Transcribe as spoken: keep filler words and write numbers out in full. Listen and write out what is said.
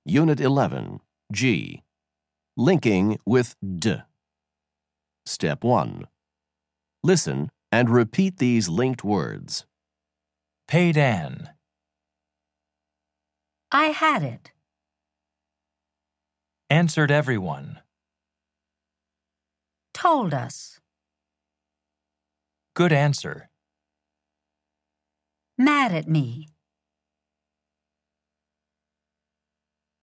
Unit eleven, G. Linking with D. Step one. Listen and repeat these linked words. Paid Ann. I had it. Answered everyone. Told us. Good answer. Mad at me.